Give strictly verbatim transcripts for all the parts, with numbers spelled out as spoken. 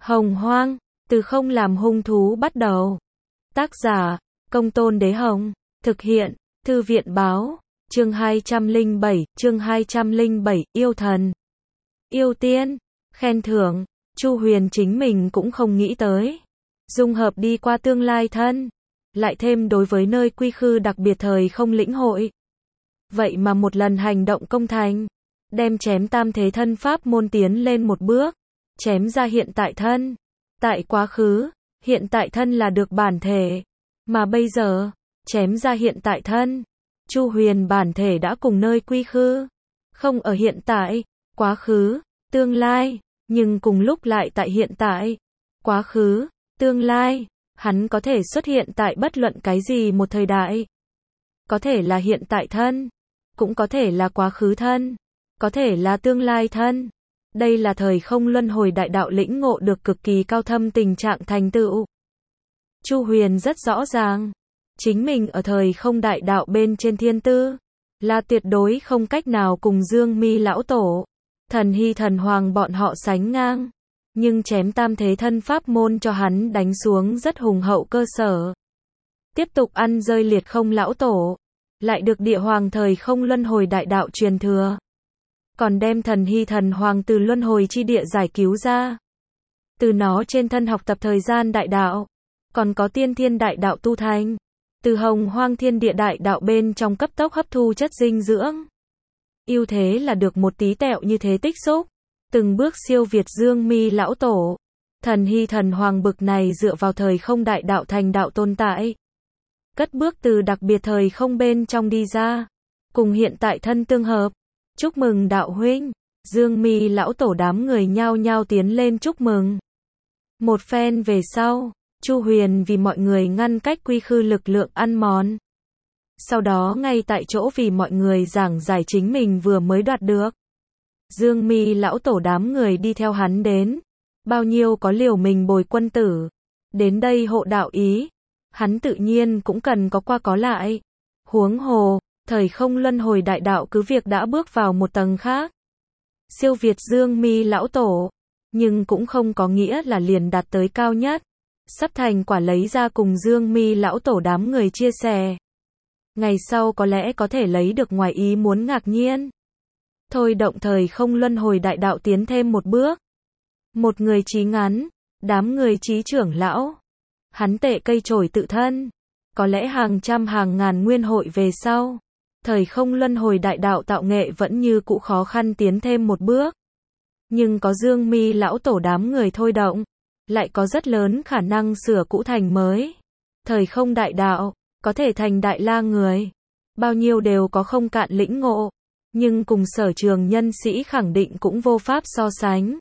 Hồng Hoang, từ không làm hung thú bắt đầu. Tác giả, Công Tôn Đế Hồng. Thực hiện, Thư viện Báo. Chương hai trăm lẻ bảy, chương hai trăm lẻ bảy, yêu thần. Yêu tiên, khen thưởng, Chu Huyền chính mình cũng không nghĩ tới. Dung hợp đi qua tương lai thân, lại thêm đối với nơi quy khư đặc biệt thời không lĩnh hội. Vậy mà một lần hành động công thành, đem chém tam thế thân pháp môn tiến lên một bước, chém ra hiện tại thân. Tại quá khứ, hiện tại thân là được bản thể, mà bây giờ, chém ra hiện tại thân. Chu Huyền bản thể đã cùng nơi quy khư, không ở hiện tại, quá khứ, tương lai, nhưng cùng lúc lại tại hiện tại, quá khứ, tương lai, hắn có thể xuất hiện tại bất luận cái gì một thời đại. Có thể là hiện tại thân, cũng có thể là quá khứ thân, có thể là tương lai thân. Đây là thời không luân hồi đại đạo lĩnh ngộ được cực kỳ cao thâm tình trạng thành tựu. Chu Huyền rất rõ ràng, chính mình ở thời không đại đạo bên trên thiên tư, là tuyệt đối không cách nào cùng Dương Mi lão tổ, Thần Hy thần hoàng bọn họ sánh ngang. Nhưng chém tam thế thân pháp môn cho hắn đánh xuống rất hùng hậu cơ sở. Tiếp tục ăn rơi liệt không lão tổ, lại được địa hoàng thời không luân hồi đại đạo truyền thừa. Còn đem Thần Hy thần hoàng từ luân hồi chi địa giải cứu ra. Từ nó trên thân học tập thời gian đại đạo, còn có tiên thiên đại đạo tu thành. Từ hồng hoang thiên địa đại đạo bên trong cấp tốc hấp thu chất dinh dưỡng. Ưu thế là được một tí tẹo như thế tích xúc, từng bước siêu việt Dương Mi lão tổ. Thần Hy thần hoàng bực này dựa vào thời không đại đạo thành đạo tồn tại. Cất bước từ đặc biệt thời không bên trong đi ra, cùng hiện tại thân tương hợp. Chúc mừng đạo huynh. Dương Mi lão tổ đám người nhao nhao tiến lên chúc mừng. Một phen về sau, Chu Huyền vì mọi người ngăn cách quy khư lực lượng ăn mòn. Sau đó ngay tại chỗ vì mọi người giảng giải chính mình vừa mới đoạt được. Dương Mi lão tổ đám người đi theo hắn đến, bao nhiêu có liều mình bồi quân tử, đến đây hộ đạo ý, hắn tự nhiên cũng cần có qua có lại. Huống hồ, thời không luân hồi đại đạo cứ việc đã bước vào một tầng khác, siêu việt Dương Mi lão tổ, nhưng cũng không có nghĩa là liền đạt tới cao nhất, sắp thành quả lấy ra cùng Dương Mi lão tổ đám người chia sẻ. Ngày sau có lẽ có thể lấy được ngoài ý muốn ngạc nhiên. Thôi động thời không luân hồi đại đạo tiến thêm một bước. Một người chí ngắn, đám người chí trưởng lão. Hắn tệ cây chổi tự thân. Có lẽ hàng trăm hàng ngàn nguyên hội về sau, thời không luân hồi đại đạo tạo nghệ vẫn như cũ khó khăn tiến thêm một bước. Nhưng có Dương Mi lão tổ đám người thôi động, lại có rất lớn khả năng sửa cũ thành mới. Thời không đại đạo, có thể thành đại la người. Bao nhiêu đều có không cạn lĩnh ngộ. Nhưng cùng sở trường nhân sĩ khẳng định cũng vô pháp so sánh.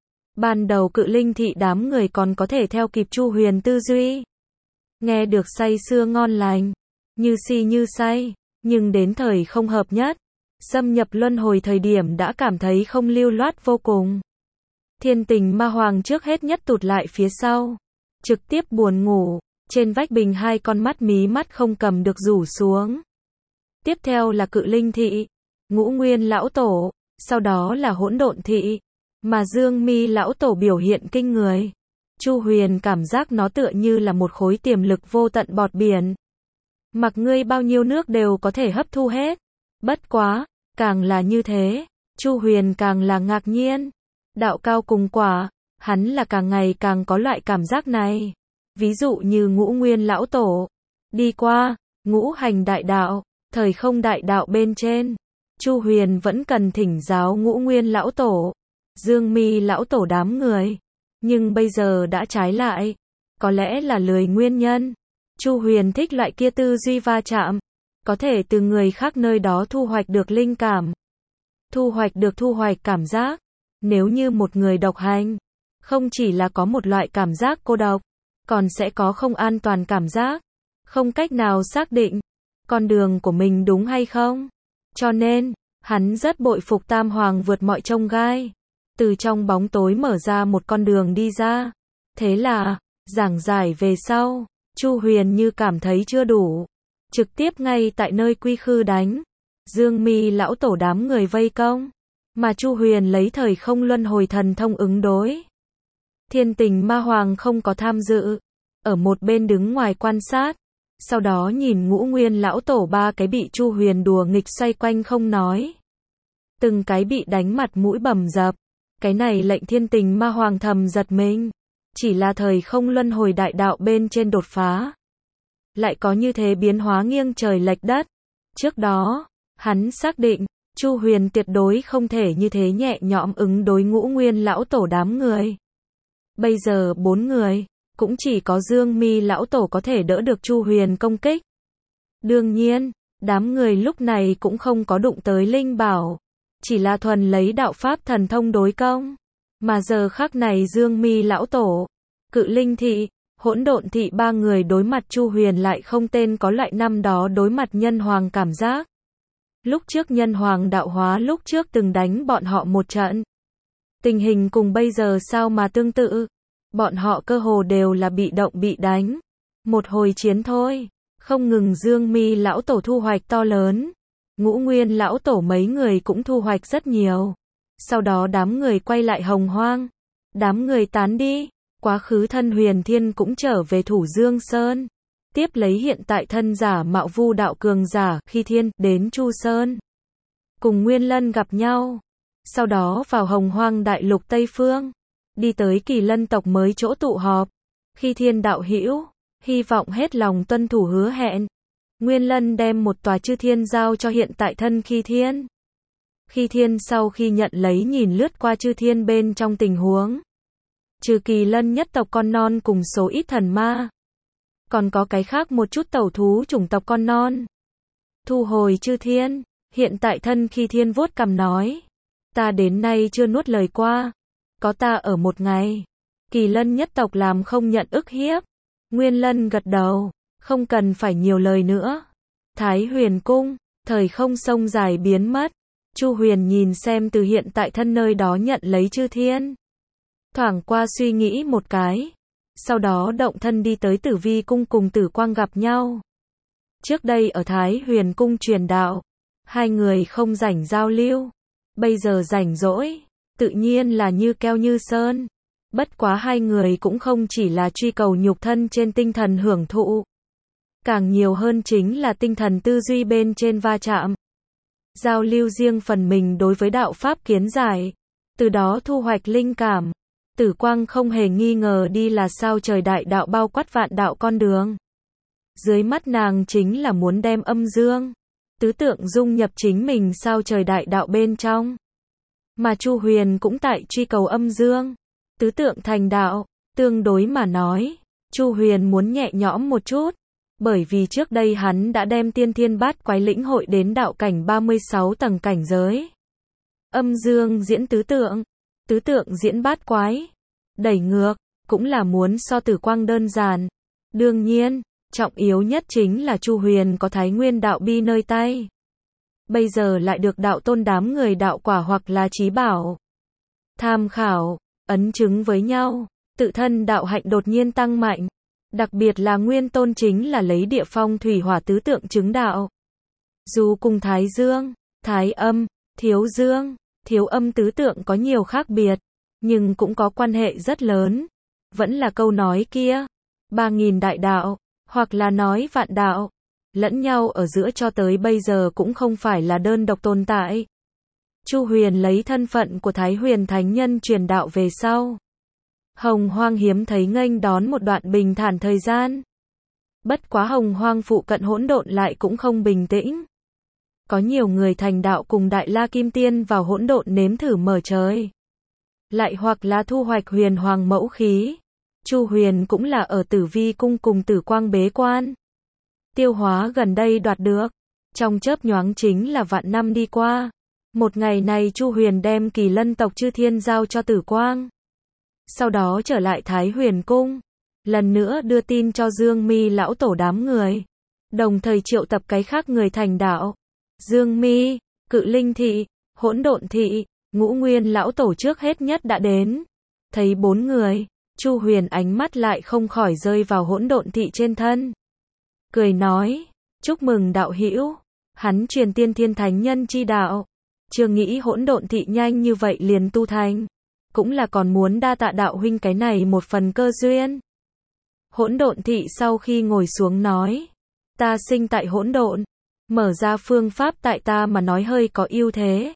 Ban đầu Cự Linh thị đám người còn có thể theo kịp Chu Huyền tư duy. Nghe được say sưa ngon lành, như si như say, nhưng đến thời không hợp nhất, xâm nhập luân hồi thời điểm đã cảm thấy không lưu loát vô cùng. Thiên Tình Ma Hoàng trước hết nhất tụt lại phía sau, trực tiếp buồn ngủ, trên vách bình hai con mắt mí mắt không cầm được rủ xuống. Tiếp theo là Cự Linh thị, Ngũ Nguyên lão tổ, sau đó là Hỗn Độn thị, mà Dương Mi lão tổ biểu hiện kinh người. Chu Huyền cảm giác nó tựa như là một khối tiềm lực vô tận bọt biển. Mặc ngươi bao nhiêu nước đều có thể hấp thu hết. Bất quá, càng là như thế, Chu Huyền càng là ngạc nhiên. Đạo cao cùng quả, hắn là càng ngày càng có loại cảm giác này. Ví dụ như Ngũ Nguyên lão tổ, đi qua ngũ hành đại đạo, thời không đại đạo bên trên. Chu Huyền vẫn cần thỉnh giáo Ngũ Nguyên lão tổ, Dương Mi lão tổ đám người, nhưng bây giờ đã trái lại, có lẽ là lười nguyên nhân. Chu Huyền thích loại kia tư duy va chạm, có thể từ người khác nơi đó thu hoạch được linh cảm, thu hoạch được thu hoạch cảm giác. Nếu như một người độc hành, không chỉ là có một loại cảm giác cô độc, còn sẽ có không an toàn cảm giác, không cách nào xác định con đường của mình đúng hay không. Cho nên, hắn rất bội phục Tam Hoàng vượt mọi chông gai, từ trong bóng tối mở ra một con đường đi ra. Thế là, giảng giải về sau, Chu Huyền như cảm thấy chưa đủ, trực tiếp ngay tại nơi quy khư đánh Dương Mi lão tổ đám người vây công, mà Chu Huyền lấy thời không luân hồi thần thông ứng đối. Thiên Tình Ma Hoàng không có tham dự, ở một bên đứng ngoài quan sát, sau đó nhìn Ngũ Nguyên lão tổ ba cái bị Chu Huyền đùa nghịch xoay quanh không nói. Từng cái bị đánh mặt mũi bầm dập, cái này lệnh Thiên Tình Ma Hoàng thầm giật mình, chỉ là thời không luân hồi đại đạo bên trên đột phá. Lại có như thế biến hóa nghiêng trời lệch đất. Trước đó, hắn xác định, Chu Huyền tuyệt đối không thể như thế nhẹ nhõm ứng đối Ngũ Nguyên lão tổ đám người. Bây giờ bốn người, cũng chỉ có Dương Mi lão tổ có thể đỡ được Chu Huyền công kích. Đương nhiên, đám người lúc này cũng không có đụng tới linh bảo, chỉ là thuần lấy đạo pháp thần thông đối công. Mà giờ khắc này Dương Mi lão tổ, Cự Linh thị, Hỗn Độn thị ba người đối mặt Chu Huyền lại không tên có loại năm đó đối mặt Nhân Hoàng cảm giác. Lúc trước Nhân Hoàng đạo hóa lúc trước từng đánh bọn họ một trận. Tình hình cùng bây giờ sao mà tương tự. Bọn họ cơ hồ đều là bị động bị đánh. Một hồi chiến thôi. Không ngừng Dương Mi lão tổ thu hoạch to lớn. Ngũ Nguyên lão tổ mấy người cũng thu hoạch rất nhiều. Sau đó đám người quay lại Hồng Hoang. Đám người tán đi. Quá khứ thân Huyền Thiên cũng trở về Thủ Dương Sơn. Tiếp lấy hiện tại thân giả mạo Vu đạo cường giả Khi Thiên đến Chu Sơn. Cùng Nguyên Lân gặp nhau. Sau đó vào Hồng Hoang đại lục Tây Phương. Đi tới Kỳ Lân tộc mới chỗ tụ họp. Khi Thiên đạo hữu, hy vọng hết lòng tuân thủ hứa hẹn. Nguyên Lân đem một tòa chư thiên giao cho hiện tại thân Khi Thiên. Khi Thiên sau khi nhận lấy nhìn lướt qua chư thiên bên trong tình huống. Trừ Kỳ Lân nhất tộc con non cùng số ít thần ma. Còn có cái khác một chút tẩu thú chủng tộc con non. Thu hồi chư thiên, hiện tại thân Khi Thiên vuốt cằm nói. Ta đến nay chưa nuốt lời qua. Có ta ở một ngày. Kỳ Lân nhất tộc làm không nhận ức hiếp. Nguyên Lân gật đầu. Không cần phải nhiều lời nữa. Thái Huyền cung, thời không sông dài biến mất. Chu Huyền nhìn xem từ hiện tại thân nơi đó nhận lấy chư thiên. Thoảng qua suy nghĩ một cái. Sau đó động thân đi tới Tử Vi cung cùng Tử Quang gặp nhau. Trước đây ở Thái Huyền cung truyền đạo. Hai người không rảnh giao lưu. Bây giờ rảnh rỗi. Tự nhiên là như keo như sơn. Bất quá hai người cũng không chỉ là truy cầu nhục thân trên tinh thần hưởng thụ. Càng nhiều hơn chính là tinh thần tư duy bên trên va chạm. Giao lưu riêng phần mình đối với đạo pháp kiến giải. Từ đó thu hoạch linh cảm. Tử Quang không hề nghi ngờ đi là sao trời đại đạo bao quát vạn đạo con đường. Dưới mắt nàng chính là muốn đem âm dương, tứ tượng dung nhập chính mình sao trời đại đạo bên trong. Mà Chu Huyền cũng tại truy cầu âm dương, tứ tượng thành đạo. Tương đối mà nói, Chu Huyền muốn nhẹ nhõm một chút. Bởi vì trước đây hắn đã đem tiên thiên bát quái lĩnh hội đến đạo cảnh ba mươi sáu tầng cảnh giới. Âm dương diễn tứ tượng, tứ tượng diễn bát quái. Đẩy ngược, cũng là muốn so Tử Quang đơn giản. Đương nhiên, trọng yếu nhất chính là Chu Huyền có Thái Nguyên đạo bi nơi tay. Bây giờ lại được đạo tôn đám người đạo quả hoặc là trí bảo. Tham khảo, ấn chứng với nhau, tự thân đạo hạnh đột nhiên tăng mạnh. Đặc biệt là Nguyên Tôn chính là lấy địa phong thủy hỏa tứ tượng chứng đạo. Dù cùng Thái Dương, Thái Âm, Thiếu Dương, Thiếu Âm tứ tượng có nhiều khác biệt, nhưng cũng có quan hệ rất lớn. Vẫn là câu nói kia, ba nghìn đại đạo, hoặc là nói vạn đạo, lẫn nhau ở giữa cho tới bây giờ cũng không phải là đơn độc tồn tại. Chu Huyền lấy thân phận của Thái Huyền Thánh Nhân truyền đạo về sau. Hồng Hoang hiếm thấy nghênh đón một đoạn bình thản thời gian. Bất quá Hồng Hoang phụ cận hỗn độn lại cũng không bình tĩnh. Có nhiều người thành đạo cùng Đại La Kim Tiên vào hỗn độn nếm thử mở trời. Lại hoặc là thu hoạch huyền hoàng mẫu khí. Chu Huyền cũng là ở Tử Vi cung cùng Tử Quang bế quan. Tiêu hóa gần đây đoạt được. Trong chớp nhoáng chính là vạn năm đi qua. Một ngày này Chu Huyền đem Kỳ Lân tộc chư thiên giao cho Tử Quang. Sau đó trở lại Thái Huyền cung. Lần nữa đưa tin cho Dương Mi lão tổ đám người. Đồng thời triệu tập cái khác người thành đạo. Dương Mi, Cự Linh thị, Hỗn Độn thị, Ngũ Nguyên lão tổ trước hết nhất đã đến. Thấy bốn người, Chu Huyền ánh mắt lại không khỏi rơi vào Hỗn Độn thị trên thân. Cười nói, chúc mừng đạo hữu. Hắn truyền tiên thiên thánh nhân chi đạo. Chưa nghĩ Hỗn Độn thị nhanh như vậy liền tu thành. cũng là còn muốn đa tạ đạo huynh cái này một phần cơ duyên. Hỗn độn thị sau khi ngồi xuống nói, ta sinh tại hỗn độn, mở ra phương pháp tại ta mà nói hơi có ưu thế.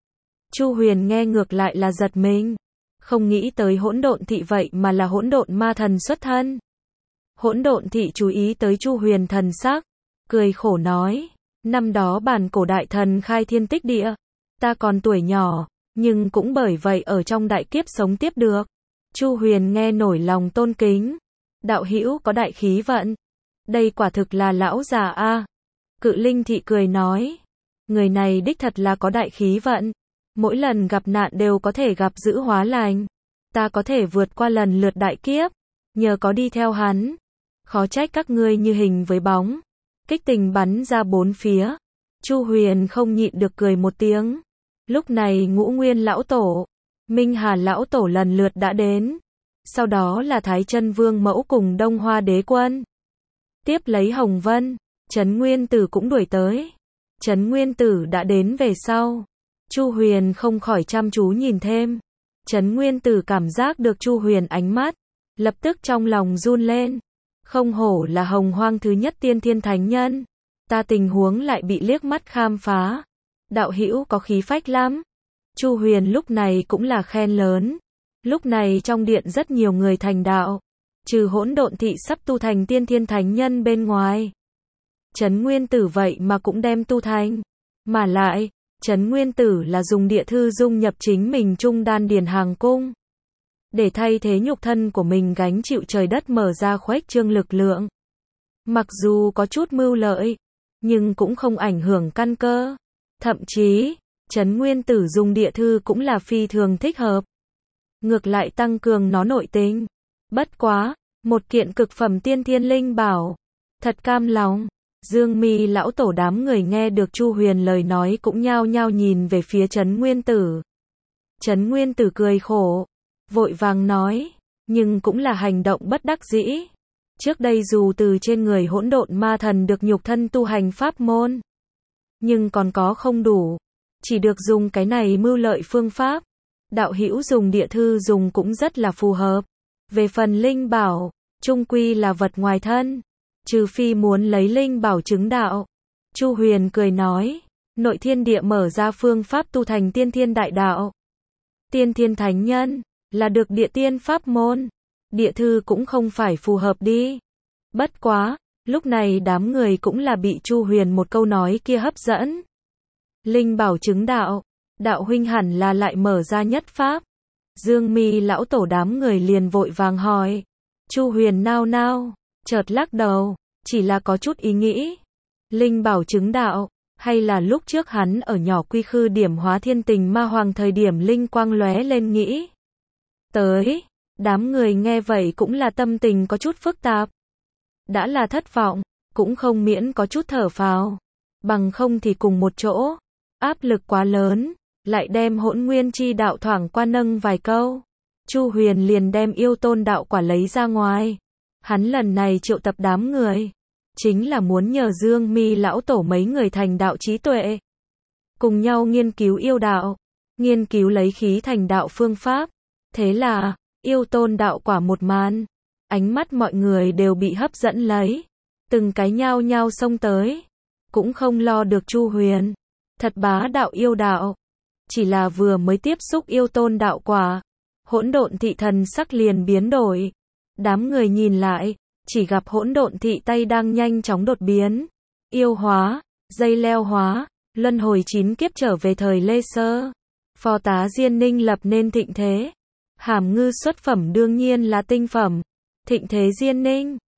Chu Huyền nghe ngược lại là giật mình, không nghĩ tới hỗn độn thị vậy mà là hỗn độn ma thần xuất thân. Hỗn độn thị chú ý tới Chu Huyền thần sắc, cười khổ nói, năm đó bản cổ đại thần khai thiên tích địa, ta còn tuổi nhỏ, nhưng cũng bởi vậy ở trong đại kiếp sống tiếp được. Chu Huyền nghe nổi lòng tôn kính, đạo hữu có đại khí vận, đây quả thực là lão già a. Cự Linh thị cười nói, người này đích thật là có đại khí vận, mỗi lần gặp nạn đều có thể gặp dữ hóa lành, ta có thể vượt qua lần lượt đại kiếp, nhờ có đi theo hắn, khó trách các ngươi như hình với bóng. Kích tình bắn ra bốn phía, Chu Huyền không nhịn được cười một tiếng. Lúc này Ngũ Nguyên lão tổ, Minh Hà lão tổ lần lượt đã đến, sau đó là Thái Chân Vương mẫu cùng Đông Hoa đế quân. Tiếp lấy Hồng Vân, Trấn Nguyên Tử cũng đuổi tới. Trấn Nguyên Tử đã đến về sau, Chu Huyền không khỏi chăm chú nhìn thêm. Trấn Nguyên Tử cảm giác được Chu Huyền ánh mắt, lập tức trong lòng run lên. Không hổ là Hồng Hoang thứ nhất tiên thiên thánh nhân, ta tình huống lại bị liếc mắt khám phá. Đạo hữu có khí phách lắm. Chu Huyền lúc này cũng là khen lớn. Lúc này trong điện rất nhiều người thành đạo, trừ hỗn độn thị sắp tu thành tiên thiên thánh nhân bên ngoài. Trấn Nguyên Tử vậy mà cũng đem tu thành. Mà lại, Trấn Nguyên Tử là dùng địa thư dung nhập chính mình trung đan điền hàng cung, để thay thế nhục thân của mình gánh chịu trời đất mở ra khuếch trương lực lượng. Mặc dù có chút mưu lợi, nhưng cũng không ảnh hưởng căn cơ. Thậm chí, Trấn Nguyên Tử dùng địa thư cũng là phi thường thích hợp. Ngược lại tăng cường nó nội tình. Bất quá, một kiện cực phẩm tiên thiên linh bảo. Thật cam lòng. Dương Mi lão tổ đám người nghe được Chu Huyền lời nói cũng nhao nhao nhìn về phía Trấn Nguyên Tử. Trấn Nguyên Tử cười khổ, vội vàng nói, nhưng cũng là hành động bất đắc dĩ. Trước đây dù từ trên người hỗn độn ma thần được nhục thân tu hành pháp môn, nhưng còn có không đủ, chỉ được dùng cái này mưu lợi phương pháp. Đạo hữu dùng địa thư dùng cũng rất là phù hợp. Về phần linh bảo, chung quy là vật ngoài thân, trừ phi muốn lấy linh bảo chứng đạo. Chu Huyền cười nói, nội thiên địa mở ra phương pháp tu thành tiên thiên đại đạo. Tiên thiên thánh nhân, là được địa tiên pháp môn. Địa thư cũng không phải phù hợp đi. Bất quá, lúc này đám người cũng là bị Chu Huyền một câu nói kia hấp dẫn. Linh bảo chứng đạo, đạo huynh hẳn là lại mở ra nhất pháp. Dương Mi lão tổ đám người liền vội vàng hỏi. Chu Huyền nao nao, chợt lắc đầu, chỉ là có chút ý nghĩ. Linh bảo chứng đạo, hay là lúc trước hắn ở nhỏ quy khư điểm hóa thiên tình ma hoàng thời điểm linh quang lóe lên nghĩ tới. Đám người nghe vậy cũng là tâm tình có chút phức tạp. Đã là thất vọng, cũng không miễn có chút thở phào. Bằng không thì cùng một chỗ, áp lực quá lớn, lại đem hỗn nguyên chi đạo thoảng qua nâng vài câu. Chu Huyền liền đem yêu tôn đạo quả lấy ra ngoài. Hắn lần này triệu tập đám người, chính là muốn nhờ Dương Mi lão tổ mấy người thành đạo trí tuệ, cùng nhau nghiên cứu yêu đạo, nghiên cứu lấy khí thành đạo phương pháp. Thế là, yêu tôn đạo quả một màn, ánh mắt mọi người đều bị hấp dẫn lấy, từng cái nhao nhao xông tới, cũng không lo được Chu Huyền, thật bá đạo yêu đạo. Chỉ là vừa mới tiếp xúc yêu tôn đạo quả, hỗn độn thị thần sắc liền biến đổi. Đám người nhìn lại, chỉ gặp hỗn độn thị tay đang nhanh chóng đột biến, yêu hóa, dây leo hóa, luân hồi chín kiếp trở về thời Lê Sơ. Phò tá Diên Ninh lập nên thịnh thế. Hàm ngư xuất phẩm đương nhiên là tinh phẩm. Thịnh thế Diên Ninh,